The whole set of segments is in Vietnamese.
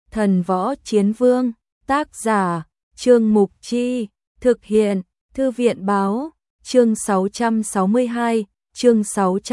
Thần Võ Chiến Vương, tác giả, Trương Mục Chi, thực hiện, Thư viện Báo, chương 662, chương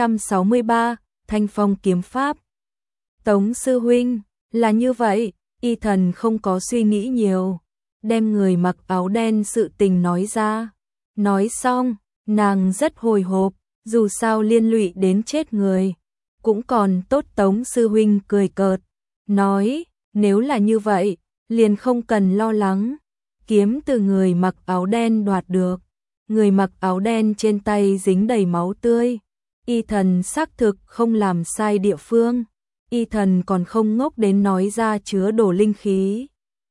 663, Thanh Phong Kiếm Pháp. Tống sư huynh, là như vậy, Y Thần không có suy nghĩ nhiều, đem người mặc áo đen sự tình nói ra. Nói xong, nàng rất hồi hộp, dù sao liên lụy đến chết người. Cũng còn tốt Tống sư huynh cười cợt, nói, nếu là như vậy, liền không cần lo lắng. Kiếm từ người mặc áo đen đoạt được. Người mặc áo đen trên tay dính đầy máu tươi. Y Thần xác thực không làm sai địa phương. Y Thần còn không ngốc đến nói ra chứa đồ linh khí.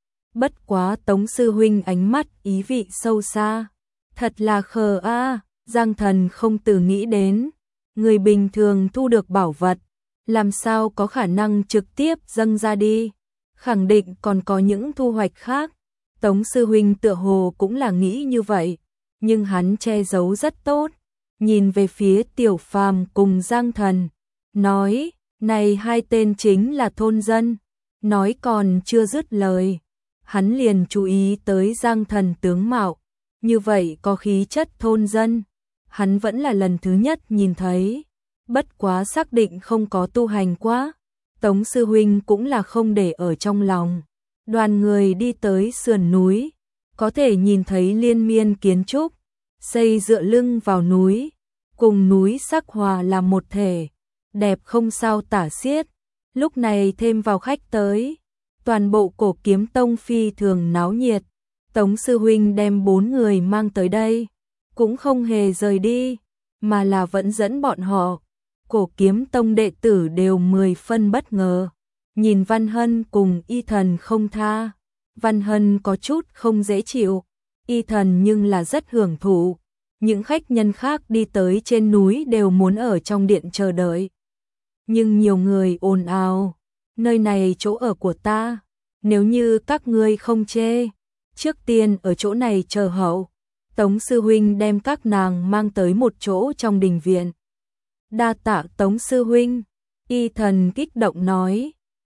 Bất quá Tống sư huynh ánh mắt ý vị sâu xa. Thật là khờ a, Giang Thần không từ nghĩ đến. Người bình thường thu được bảo vật, làm sao có khả năng trực tiếp dâng ra đi. Khẳng định còn có những thu hoạch khác. Tống sư huynh tựa hồ cũng là nghĩ như vậy, nhưng hắn che giấu rất tốt. Nhìn về phía Tiểu Phàm cùng Giang Thần, nói, này hai tên chính là thôn dân. Nói còn chưa dứt lời, hắn liền chú ý tới Giang Thần tướng mạo, như vậy có khí chất thôn dân. Hắn vẫn là lần thứ nhất nhìn thấy, bất quá xác định không có tu hành quá. Tống sư huynh cũng là không để ở trong lòng. Đoàn người đi tới sườn núi, có thể nhìn thấy liên miên kiến trúc, xây dựa lưng vào núi, cùng núi sắc hòa làm một thể, đẹp không sao tả xiết. Lúc này thêm vào khách tới, toàn bộ Cổ Kiếm Tông phi thường náo nhiệt. Tống sư huynh đem 4 người mang tới đây, cũng không hề rời đi, mà là vẫn dẫn bọn họ. Cổ Kiếm Tông đệ tử đều 10 phân bất ngờ, nhìn Văn Hân cùng Y Thần không tha. Văn Hân có chút không dễ chịu, Y Thần nhưng là rất hưởng thụ. Những khách nhân khác đi tới trên núi đều muốn ở trong điện chờ đợi. Nhưng nhiều người ồn ào, nơi này chỗ ở của ta, nếu như các ngươi không chê, trước tiên ở chỗ này chờ hậu. Tống sư huynh đem các nàng mang tới một chỗ trong đình viện. Đa tạ Tống sư huynh, Y Thần kích động nói,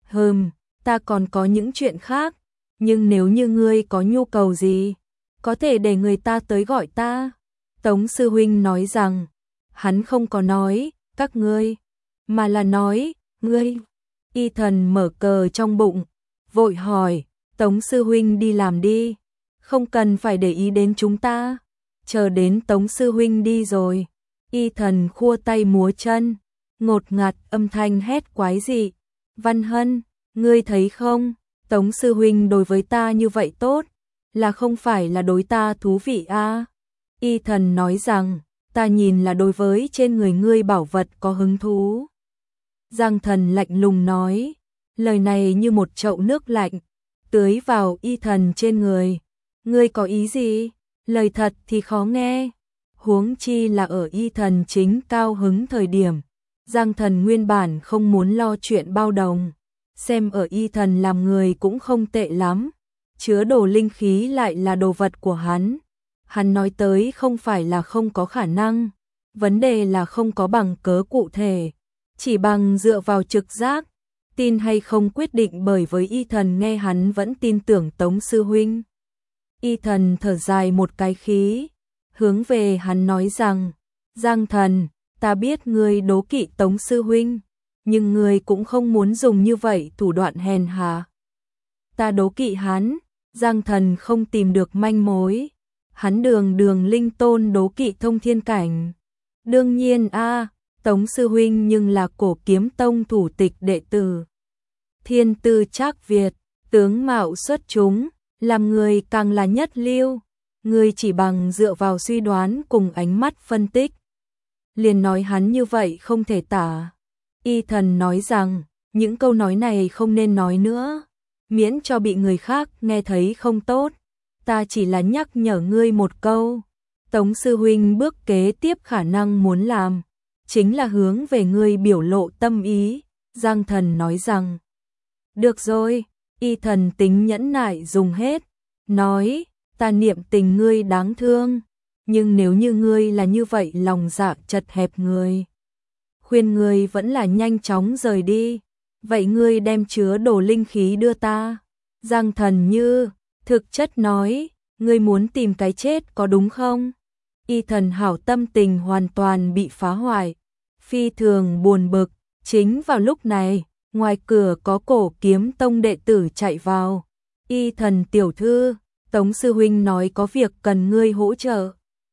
ta còn có những chuyện khác, nhưng nếu như ngươi có nhu cầu gì, có thể để người ta tới gọi ta. Tống sư huynh nói rằng, hắn không có nói, các ngươi, mà là nói, ngươi. Y Thần mở cờ trong bụng, vội hỏi, Tống sư huynh đi làm đi, không cần phải để ý đến chúng ta. Chờ đến Tống sư huynh đi rồi, Y Thần khua tay múa chân, ngột ngạt âm thanh hét quái dị. Văn Hân, ngươi thấy không, Tống sư huynh đối với ta như vậy tốt, là không phải là đối ta thú vị a? Y Thần nói rằng, ta nhìn là đối với trên người ngươi bảo vật có hứng thú. Giang Thần lạnh lùng nói, lời này như một chậu nước lạnh, tưới vào Y Thần trên người. Ngươi có ý gì? Lời thật thì khó nghe. Huống chi là ở Y Thần chính cao hứng thời điểm. Giang Thần nguyên bản không muốn lo chuyện bao đồng. Xem ở Y Thần làm người cũng không tệ lắm. Chứa đồ linh khí lại là đồ vật của hắn. Hắn nói tới không phải là không có khả năng. Vấn đề là không có bằng cớ cụ thể. Chỉ bằng dựa vào trực giác. Tin hay không quyết định bởi với Y Thần nghe hắn vẫn tin tưởng Tống sư huynh. Y Thần thở dài một cái khí, hướng về hắn nói rằng, Giang Thần, ta biết ngươi đố kỵ Tống sư huynh, nhưng ngươi cũng không muốn dùng như vậy thủ đoạn hèn hạ. Ta đố kỵ hắn. Giang Thần không tìm được manh mối. Hắn đường linh tôn đố kỵ thông thiên cảnh. Đương nhiên a, Tống sư huynh nhưng là Cổ Kiếm Tông thủ tịch đệ tử. Thiên tư trác Việt, tướng mạo xuất chúng, làm người càng là nhất lưu. Người chỉ bằng dựa vào suy đoán cùng ánh mắt phân tích, liền nói hắn như vậy không thể tả. Y Thần nói rằng, những câu nói này không nên nói nữa, miễn cho bị người khác nghe thấy không tốt. Ta chỉ là nhắc nhở ngươi một câu. Tống sư huynh bước kế tiếp khả năng muốn làm, chính là hướng về ngươi biểu lộ tâm ý. Giang Thần nói rằng, được rồi. Y Thần tính nhẫn nại dùng hết, nói, ta niệm tình ngươi đáng thương, nhưng nếu như ngươi là như vậy lòng dạ chật hẹp người, khuyên ngươi vẫn là nhanh chóng rời đi. Vậy ngươi đem chứa đồ linh khí đưa ta. Giang Thần như thực chất nói, ngươi muốn tìm cái chết có đúng không? Y Thần hảo tâm tình hoàn toàn bị phá hoại, phi thường buồn bực. Chính vào lúc này, ngoài cửa có Cổ Kiếm Tông đệ tử chạy vào. Y Thần tiểu thư, Tống sư huynh nói có việc cần ngươi hỗ trợ.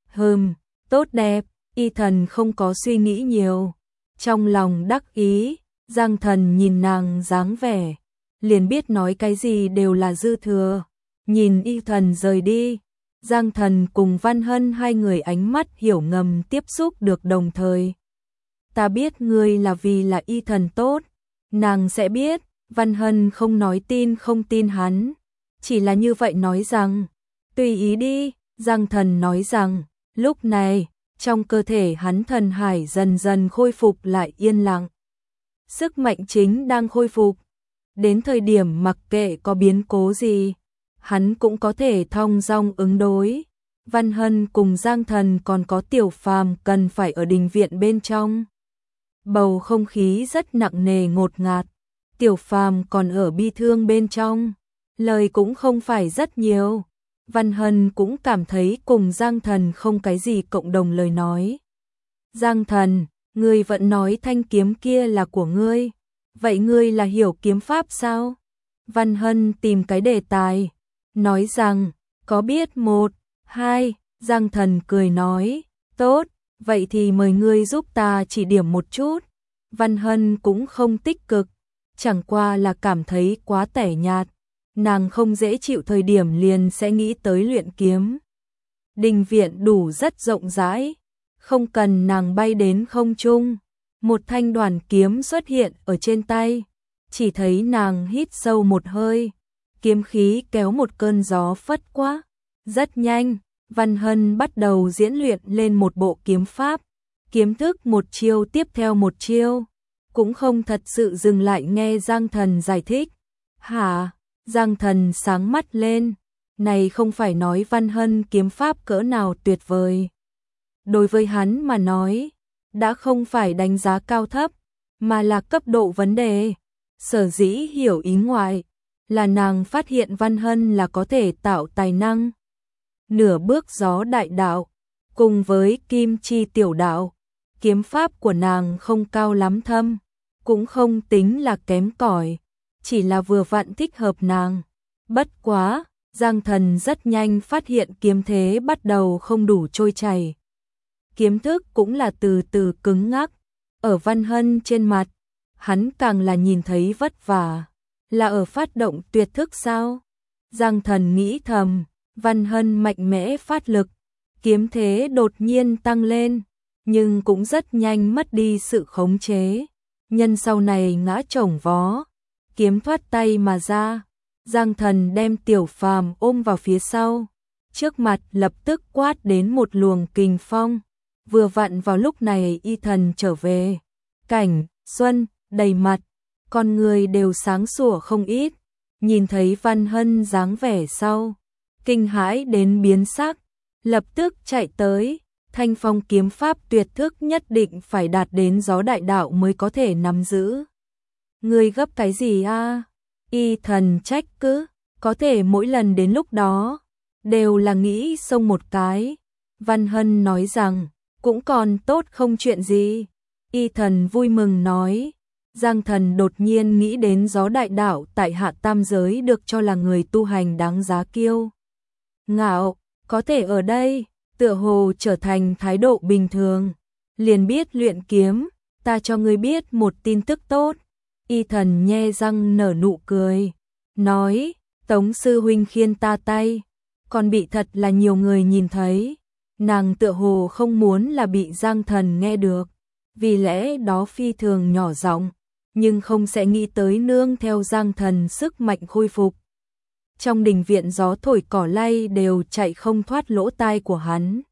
Tốt đẹp. Y Thần không có suy nghĩ nhiều, trong lòng đắc ý. Giang Thần nhìn nàng dáng vẻ, liền biết nói cái gì đều là dư thừa. Nhìn Y Thần rời đi, Giang Thần cùng Văn Hân hai người ánh mắt hiểu ngầm tiếp xúc được đồng thời. Ta biết ngươi là vì là Y Thần tốt, nàng sẽ biết. Văn Hân không nói tin không tin hắn, chỉ là như vậy nói rằng, tùy ý đi. Giang Thần nói rằng, lúc này, trong cơ thể hắn thần hải dần dần khôi phục lại yên lặng. Sức mạnh chính đang khôi phục, đến thời điểm mặc kệ có biến cố gì, hắn cũng có thể thong dong ứng đối. Văn Hân cùng Giang Thần còn có Tiểu Phàm cần phải ở đình viện bên trong. Bầu không khí rất nặng nề ngột ngạt, Tiểu Phàm còn ở bi thương bên trong, lời cũng không phải rất nhiều. Văn Hân cũng cảm thấy cùng Giang Thần không cái gì cộng đồng lời nói. Giang Thần, ngươi vẫn nói thanh kiếm kia là của ngươi, vậy ngươi là hiểu kiếm pháp sao? Văn Hân tìm cái đề tài, nói rằng, có biết 1, 2, Giang Thần cười nói, tốt, vậy thì mời ngươi giúp ta chỉ điểm một chút. Văn Hân cũng không tích cực, chẳng qua là cảm thấy quá tẻ nhạt. Nàng không dễ chịu thời điểm liền sẽ nghĩ tới luyện kiếm. Đình viện đủ rất rộng rãi, không cần nàng bay đến không trung. Một thanh đoàn kiếm xuất hiện ở trên tay, chỉ thấy nàng hít sâu một hơi, kiếm khí kéo một cơn gió phất qua. Rất nhanh, Văn Hân bắt đầu diễn luyện lên một bộ kiếm pháp, kiếm thức một chiêu tiếp theo một chiêu, cũng không thật sự dừng lại nghe Giang Thần giải thích. Hả? Giang Thần sáng mắt lên, này không phải nói Văn Hân kiếm pháp cỡ nào tuyệt vời. Đối với hắn mà nói, đã không phải đánh giá cao thấp, mà là cấp độ vấn đề. Sở dĩ hiểu ý ngoại, là nàng phát hiện Văn Hân là có thể tạo tài năng. Nửa bước gió đại đạo, cùng với kim chi tiểu đạo, kiếm pháp của nàng không cao lắm thâm, cũng không tính là kém cỏi, chỉ là vừa vặn thích hợp nàng. Bất quá, Giang Thần rất nhanh phát hiện kiếm thế bắt đầu không đủ trôi chảy. Kiếm thức cũng là từ từ cứng ngắc, ở Văn Hân trên mặt, hắn càng là nhìn thấy vất vả, là ở phát động tuyệt thức sao? Giang Thần nghĩ thầm, Văn Hân mạnh mẽ phát lực, kiếm thế đột nhiên tăng lên, nhưng cũng rất nhanh mất đi sự khống chế. Nhân sau này ngã chồng vó, kiếm thoát tay mà ra. Giang Thần đem Tiểu Phàm ôm vào phía sau, trước mặt lập tức quát đến một luồng kình phong. Vừa vặn vào lúc này Y Thần trở về, cảnh xuân đầy mặt, con người đều sáng sủa không ít. Nhìn thấy Văn Hân dáng vẻ sau, kinh hãi đến biến sắc, lập tức chạy tới. Thanh phong kiếm pháp tuyệt thức nhất định phải đạt đến gió đại đạo mới có thể nắm giữ. Ngươi gấp cái gì a? Y Thần trách cứ, có thể mỗi lần đến lúc đó, đều là nghĩ xông một cái. Văn Hân nói rằng, cũng còn tốt không chuyện gì. Y Thần vui mừng nói, Giang Thần đột nhiên nghĩ đến gió đại đạo tại hạ tam giới được cho là người tu hành đáng giá kiêu ngạo, có thể ở đây, tựa hồ trở thành thái độ bình thường. Liền biết luyện kiếm, ta cho ngươi biết một tin tức tốt. Y Thần nhe răng nở nụ cười, nói, Tống sư huynh khiên ta tay, còn bị thật là nhiều người nhìn thấy. Nàng tựa hồ không muốn là bị Giang Thần nghe được, vì lẽ đó phi thường nhỏ giọng, nhưng không sẽ nghĩ tới nương theo Giang Thần sức mạnh khôi phục. Trong đình viện gió thổi cỏ lay đều chạy không thoát lỗ tai của hắn.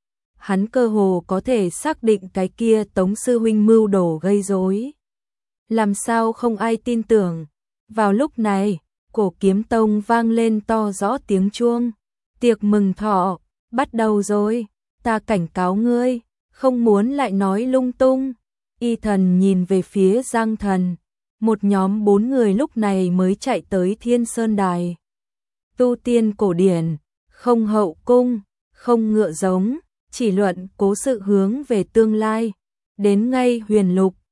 Hắn cơ hồ có thể xác định cái kia Tống sư huynh mưu đồ gây rối. Làm sao không ai tin tưởng. Vào lúc này, Cổ Kiếm Tông vang lên to rõ tiếng chuông. Tiệc mừng thọ, bắt đầu rồi, ta cảnh cáo ngươi, không muốn lại nói lung tung. Y Thần nhìn về phía Giang Thần, một nhóm 4 người lúc này mới chạy tới Thiên Sơn Đài. Tu tiên cổ điển, không hậu cung, không ngựa giống, chỉ luận cố sự hướng về tương lai. Đến ngay Huyền Lục,